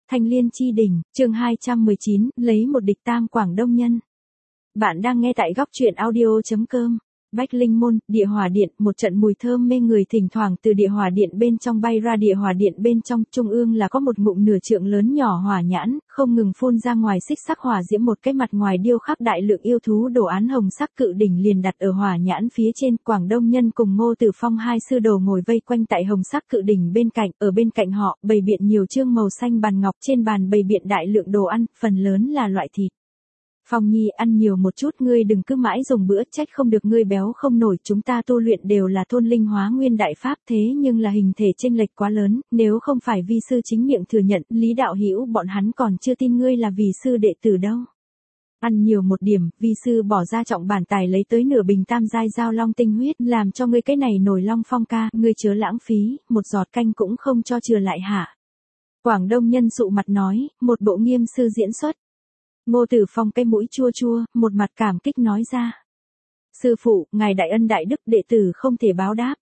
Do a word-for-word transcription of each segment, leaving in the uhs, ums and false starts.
Thanh Liên chi đỉnh, chương hai trăm mười chín, lấy một địch tam Quảng Đông nhân. Bạn đang nghe tại góc truyện audio chấm com. Bách Linh Môn, địa hỏa điện, một trận mùi thơm mê người thỉnh thoảng từ địa hỏa điện bên trong bay ra. Địa hỏa điện bên trong, trung ương là có một ngụm nửa trượng lớn nhỏ hỏa nhãn, không ngừng phun ra ngoài xích sắc hỏa diễm. Một cái mặt ngoài điêu khắc đại lượng yêu thú đồ án hồng sắc cự đỉnh liền đặt ở hỏa nhãn phía trên. Quảng Đông nhân cùng Ngô Tử Phong hai sư đồ ngồi vây quanh tại hồng sắc cự đỉnh bên cạnh, ở bên cạnh họ bày biện nhiều chương màu xanh bàn ngọc, trên bàn bày biện đại lượng đồ ăn, phần lớn là loại thịt. Phong Nhi, ăn nhiều một chút, ngươi đừng cứ mãi dùng bữa, trách không được ngươi béo không nổi. Chúng ta tu luyện đều là thôn linh hóa nguyên đại pháp, thế nhưng là hình thể chênh lệch quá lớn, nếu không phải vi sư chính miệng thừa nhận, Lý đạo hữu bọn hắn còn chưa tin ngươi là vi sư đệ tử đâu. Ăn nhiều một điểm, vi sư bỏ ra trọng bản tài lấy tới nửa bình tam giai giao long tinh huyết, làm cho ngươi cái này nổi long phong ca, ngươi chớ lãng phí, một giọt canh cũng không cho chừa lại hả? Quảng Đông nhân sụ mặt nói, một bộ nghiêm sư diễn xuất. Ngô Tử Phong cái mũi chua chua, một mặt cảm kích nói ra. Sư phụ, ngài đại ân đại đức, đệ tử không thể báo đáp.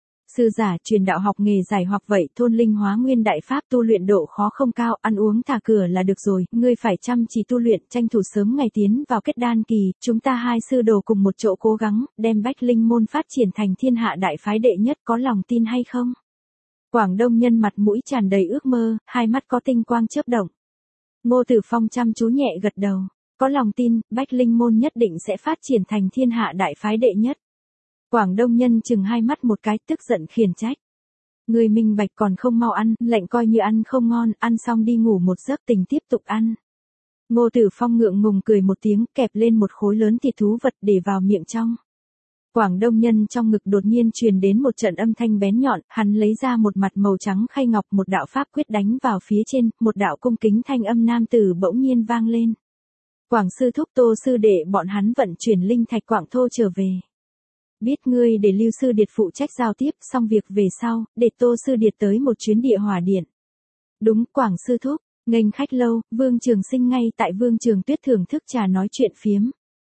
Sư giả truyền đạo học nghề giải hoặc vậy, thôn linh hóa nguyên đại pháp tu luyện độ khó không cao, ăn uống thả cửa là được rồi, ngươi phải chăm chỉ tu luyện, tranh thủ sớm ngày tiến vào kết đan kỳ, chúng ta hai sư đồ cùng một chỗ cố gắng, đem Bách Linh môn phát triển thành thiên hạ đại phái đệ nhất, có lòng tin hay không? Quảng Đông nhân mặt mũi tràn đầy ước mơ, hai mắt có tinh quang chớp động. Ngô Tử Phong chăm chú nhẹ gật đầu, có lòng tin, Bách Linh môn nhất định sẽ phát triển thành thiên hạ đại phái đệ nhất. Quảng Đông nhân chừng hai mắt một cái, tức giận khiển trách. Người minh bạch còn không mau ăn, lệnh coi như ăn không ngon, ăn xong đi ngủ một giấc tỉnh tiếp tục ăn. Ngô Tử Phong ngượng ngùng cười một tiếng, kẹp lên một khối lớn thịt thú vật để vào miệng trong. Quảng Đông nhân trong ngực đột nhiên truyền đến một trận âm thanh bén nhọn, hắn lấy ra một mặt màu trắng khay ngọc, một đạo pháp quyết đánh vào phía trên, một đạo cung kính thanh âm nam tử bỗng nhiên vang lên. Quảng sư thúc, Tô sư đệ bọn hắn vận chuyển linh thạch Quảng thô trở về. Biết ngươi để Lưu sư điệt phụ trách giao tiếp, xong việc về sau, để Tô sư điệt tới một chuyến địa hỏa điện. Đúng, Quảng sư thúc, nghênh khách lâu, Vương Trường Sinh ngay tại Vương Trường Tuyết thưởng thức trà nói chuyện phiếm.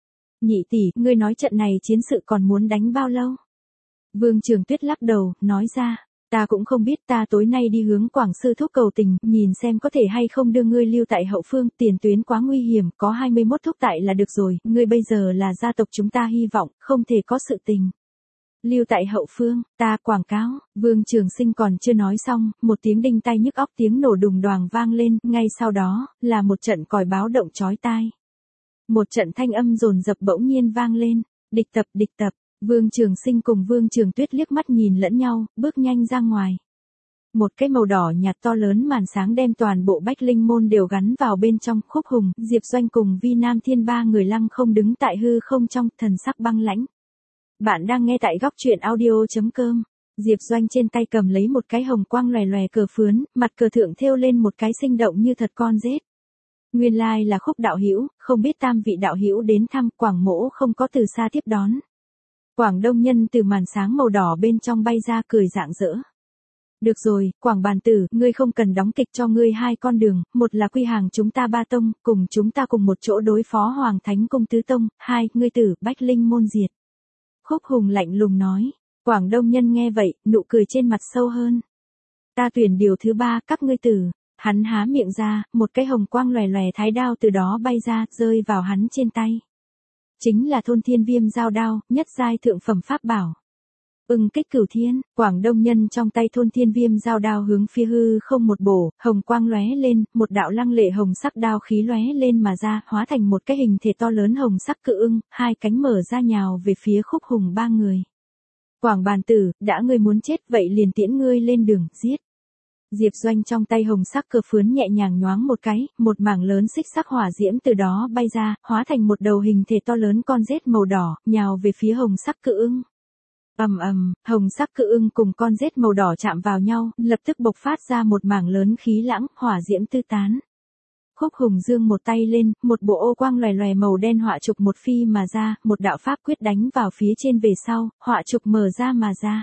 Nhị tỷ, ngươi nói trận này chiến sự còn muốn đánh bao lâu? Vương Trường Tuyết lắc đầu, nói ra, ta cũng không biết, ta tối nay đi hướng Quảng sư thúc cầu tình, nhìn xem có thể hay không đưa ngươi lưu tại hậu phương, tiền tuyến quá nguy hiểm, có hai mươi mốt thúc tại là được rồi, ngươi bây giờ là gia tộc chúng ta hy vọng, không thể có sự tình. Lưu tại hậu phương, ta quảng cáo, Vương Trường Sinh còn chưa nói xong, một tiếng đinh tai nhức óc, tiếng nổ đùng đoàng vang lên, ngay sau đó, là một trận còi báo động chói tai. Một trận thanh âm dồn dập bỗng nhiên vang lên, địch tập, địch tập, Vương Trường Sinh cùng Vương Trường Tuyết liếc mắt nhìn lẫn nhau, bước nhanh ra ngoài. Một cái màu đỏ nhạt to lớn màn sáng đem toàn bộ Bách Linh môn đều gắn vào bên trong. Khúc Hùng, Diệp Doanh cùng Vi Nam Thiên ba người lăng không đứng tại hư không trong, thần sắc băng lãnh. Bạn đang nghe tại góc truyện audio chấm com. Diệp Doanh trên tay cầm lấy một cái hồng quang lòe lòe cờ phướn, mặt cờ thượng thêu lên một cái sinh động như thật con rết. Nguyên lai là Khúc đạo hữu, không biết tam vị đạo hữu đến thăm, Quảng mỗ không có từ xa tiếp đón. Quảng Đông nhân từ màn sáng màu đỏ bên trong bay ra, cười rạng rỡ. Được rồi, Quảng bàn tử, ngươi không cần đóng kịch, cho ngươi hai con đường, một là quy hàng chúng ta ba tông, cùng chúng ta cùng một chỗ đối phó Hoàng Thánh cung tứ tông, hai, ngươi tử, Bách Linh môn diệt. Khúc Hùng lạnh lùng nói. Quảng Đông nhân nghe vậy, nụ cười trên mặt sâu hơn. Ta tuyển điều thứ ba, các ngươi tử. Hắn há miệng ra, một cái hồng quang lòe lòe thái đao từ đó bay ra, rơi vào hắn trên tay. Chính là thôn thiên viêm giao đao, nhất giai thượng phẩm pháp bảo. Ưng kích cửu thiên, Quảng Đông nhân trong tay thôn thiên viêm giao đao hướng phía hư không một bổ, hồng quang lóe lên, một đạo lăng lệ hồng sắc đao khí lóe lên mà ra, hóa thành một cái hình thể to lớn hồng sắc cự ưng, hai cánh mở ra nhào về phía Khúc Hùng ba người. Quảng bàn tử, đã ngươi muốn chết vậy liền tiễn ngươi lên đường, giết. Diệp Doanh trong tay hồng sắc cờ phướn nhẹ nhàng nhoáng một cái, một mảng lớn xích sắc hỏa diễm từ đó bay ra, hóa thành một đầu hình thể to lớn con rết màu đỏ, nhào về phía hồng sắc cự ưng. Ầm ầm, hồng sắc cự ưng cùng con rết màu đỏ chạm vào nhau, lập tức bộc phát ra một mảng lớn khí lãng, hỏa diễm tư tán. Khúc Hùng giương một tay lên, một bộ ô quang lòe lòe màu đen họa trục một phi mà ra, một đạo pháp quyết đánh vào phía trên về sau, họa trục mở ra mà ra.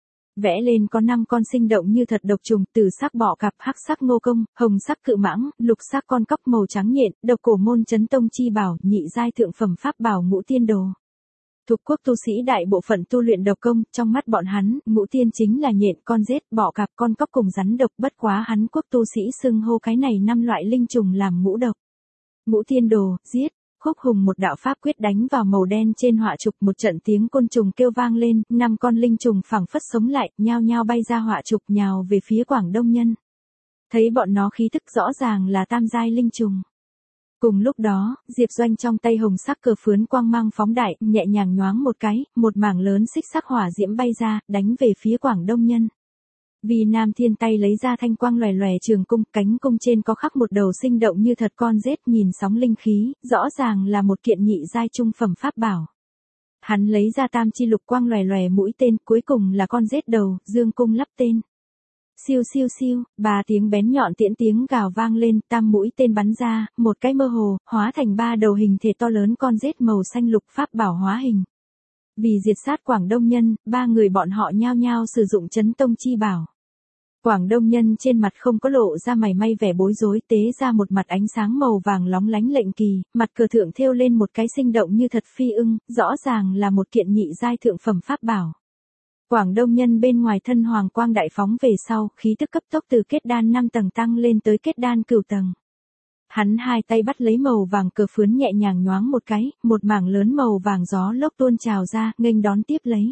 Vẽ lên có năm con sinh động như thật độc trùng, từ sắc bọ cạp, hắc sắc ngô công, hồng sắc cự mãng, lục sắc con cóc màu trắng nhện, độc cổ môn chấn tông chi bảo, nhị giai thượng phẩm pháp bảo ngũ tiên đồ. Thục quốc tu sĩ đại bộ phận tu luyện độc công, trong mắt bọn hắn, ngũ tiên chính là nhện, con rết, bọ cạp, con cóc cùng rắn độc, bất quá hắn quốc tu sĩ xưng hô cái này năm loại linh trùng làm ngũ độc. Ngũ tiên đồ, giết. Khúc hùng một đạo pháp quyết đánh vào màu đen trên họa trục, một trận tiếng côn trùng kêu vang lên, năm con linh trùng phảng phất sống lại, nhao nhao bay ra họa trục nhào về phía Quảng Đông Nhân. Thấy bọn nó khí tức rõ ràng là tam giai linh trùng. Cùng lúc đó, Diệp Doanh trong tay hồng sắc cờ phướn quang mang phóng đại, nhẹ nhàng nhoáng một cái, một mảng lớn xích sắc hỏa diễm bay ra, đánh về phía Quảng Đông Nhân. Vì Nam Thiên tay lấy ra thanh quang lòe lòe trường cung, cánh cung trên có khắc một đầu sinh động như thật con rết nhìn sóng linh khí, rõ ràng là một kiện nhị giai trung phẩm pháp bảo. Hắn lấy ra tam chi lục quang lòe lòe mũi tên, cuối cùng là con rết đầu, dương cung lắp tên. Siêu siêu siêu, ba tiếng bén nhọn tiễn tiếng gào vang lên, tam mũi tên bắn ra, một cái mơ hồ, hóa thành ba đầu hình thể to lớn con rết màu xanh lục pháp bảo hóa hình. Vì diệt sát Quảng Đông Nhân, ba người bọn họ nhao nhao sử dụng chấn tông chi bảo. Quảng Đông Nhân trên mặt không có lộ ra mảy may vẻ bối rối, tế ra một mặt ánh sáng màu vàng lóng lánh lệnh kỳ, mặt cờ thượng thêu lên một cái sinh động như thật phi ưng, rõ ràng là một kiện nhị giai thượng phẩm pháp bảo. Quảng Đông Nhân bên ngoài thân hoàng quang đại phóng về sau, khí tức cấp tốc từ kết đan năm tầng tăng lên tới kết đan cửu tầng. Hắn hai tay bắt lấy màu vàng cờ phướn nhẹ nhàng nhoáng một cái, một mảng lớn màu vàng gió lốc tuôn trào ra, nghênh đón tiếp lấy.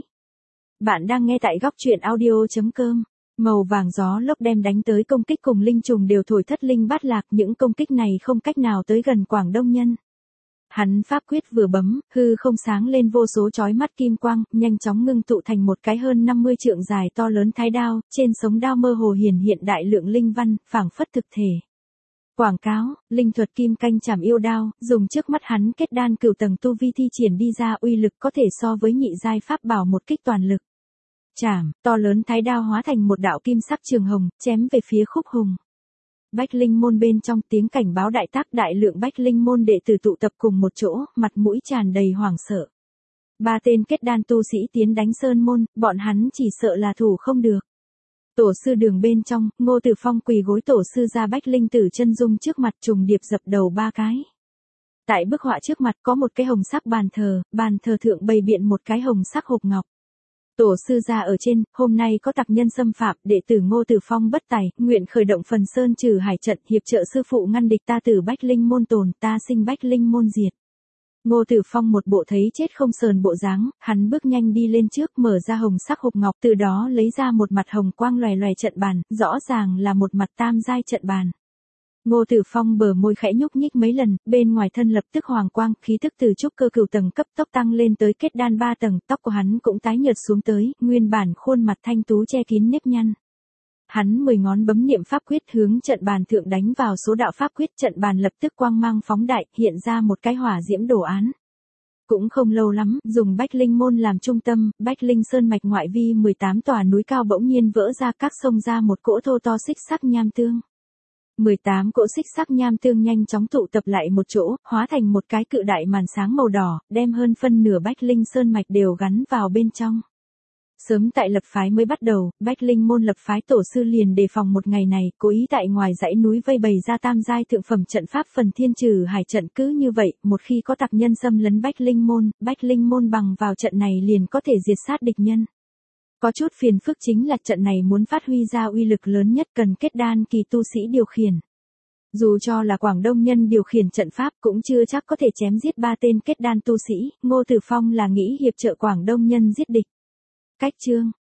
Bạn đang nghe tại góc truyện audio chấm com. Màu vàng gió lốc đem đánh tới công kích cùng linh trùng đều thổi thất linh bát lạc, những công kích này không cách nào tới gần Quảng Đông Nhân. Hắn pháp quyết vừa bấm, hư không sáng lên vô số chói mắt kim quang, nhanh chóng ngưng tụ thành một cái hơn năm mươi trượng dài to lớn thái đao, trên sống đao mơ hồ hiển hiện đại lượng linh văn, phảng phất thực thể. Quảng cáo, linh thuật kim canh chảm yêu đao, dùng trước mắt hắn kết đan cửu tầng tu vi thi triển đi ra uy lực có thể so với nhị giai pháp bảo một kích toàn lực. Chảm, to lớn thái đao hóa thành một đạo kim sắc trường hồng, chém về phía Khúc Hùng. Bách Linh môn bên trong tiếng cảnh báo đại tác, đại lượng Bách Linh môn đệ tử tụ tập cùng một chỗ, mặt mũi tràn đầy hoảng sợ. Ba tên kết đan tu sĩ tiến đánh sơn môn, bọn hắn chỉ sợ là thủ không được. Tổ sư đường bên trong, Ngô Tử Phong quỳ gối tổ sư ra Bách Linh tử chân dung trước mặt trùng điệp dập đầu ba cái. Tại bức họa trước mặt có một cái hồng sắc bàn thờ, bàn thờ thượng bày biện một cái hồng sắc hộp ngọc. Tổ sư ra ở trên, hôm nay có tặc nhân xâm phạm, đệ tử Ngô Tử Phong bất tài, nguyện khởi động phần sơn trừ hải trận, hiệp trợ sư phụ ngăn địch ta tử Bách Linh môn tồn, ta sinh Bách Linh môn diệt. Ngô Tử Phong một bộ thấy chết không sờn bộ dáng, hắn bước nhanh đi lên trước, mở ra hồng sắc hộp ngọc, từ đó lấy ra một mặt hồng quang loè loè trận bàn, rõ ràng là một mặt tam giai trận bàn. Ngô Tử Phong bờ môi khẽ nhúc nhích mấy lần, bên ngoài thân lập tức hoàng quang, khí tức từ trúc cơ cửu tầng cấp tốc tăng lên tới kết đan ba tầng, tóc của hắn cũng tái nhợt xuống tới, nguyên bản khuôn mặt thanh tú che kín nếp nhăn. Hắn mười ngón bấm niệm pháp quyết hướng trận bàn thượng đánh vào số đạo pháp quyết, trận bàn lập tức quang mang phóng đại, hiện ra một cái hỏa diễm đồ án. Cũng không lâu lắm, dùng Bách Linh môn làm trung tâm, Bách Linh sơn mạch ngoại vi mười tám tòa núi cao bỗng nhiên vỡ ra, các sông ra một cỗ thô to xích sắc nham tương. mười tám cỗ xích sắc nham tương nhanh chóng tụ tập lại một chỗ, hóa thành một cái cự đại màn sáng màu đỏ, đem hơn phân nửa Bách Linh sơn mạch đều gắn vào bên trong. Sớm tại lập phái mới bắt đầu, Bách Linh môn lập phái tổ sư liền đề phòng một ngày này, cố ý tại ngoài dãy núi vây bày ra tam giai thượng phẩm trận pháp phần thiên trừ hải trận, cứ như vậy, một khi có tặc nhân xâm lấn Bách Linh môn, Bách Linh môn bằng vào trận này liền có thể diệt sát địch nhân. Có chút phiền phức chính là trận này muốn phát huy ra uy lực lớn nhất cần kết đan kỳ tu sĩ điều khiển. Dù cho là Quảng Đông Nhân điều khiển trận pháp cũng chưa chắc có thể chém giết ba tên kết đan tu sĩ, Ngô Tử Phong là nghĩ hiệp trợ Quảng Đông Nhân giết địch. Cách chương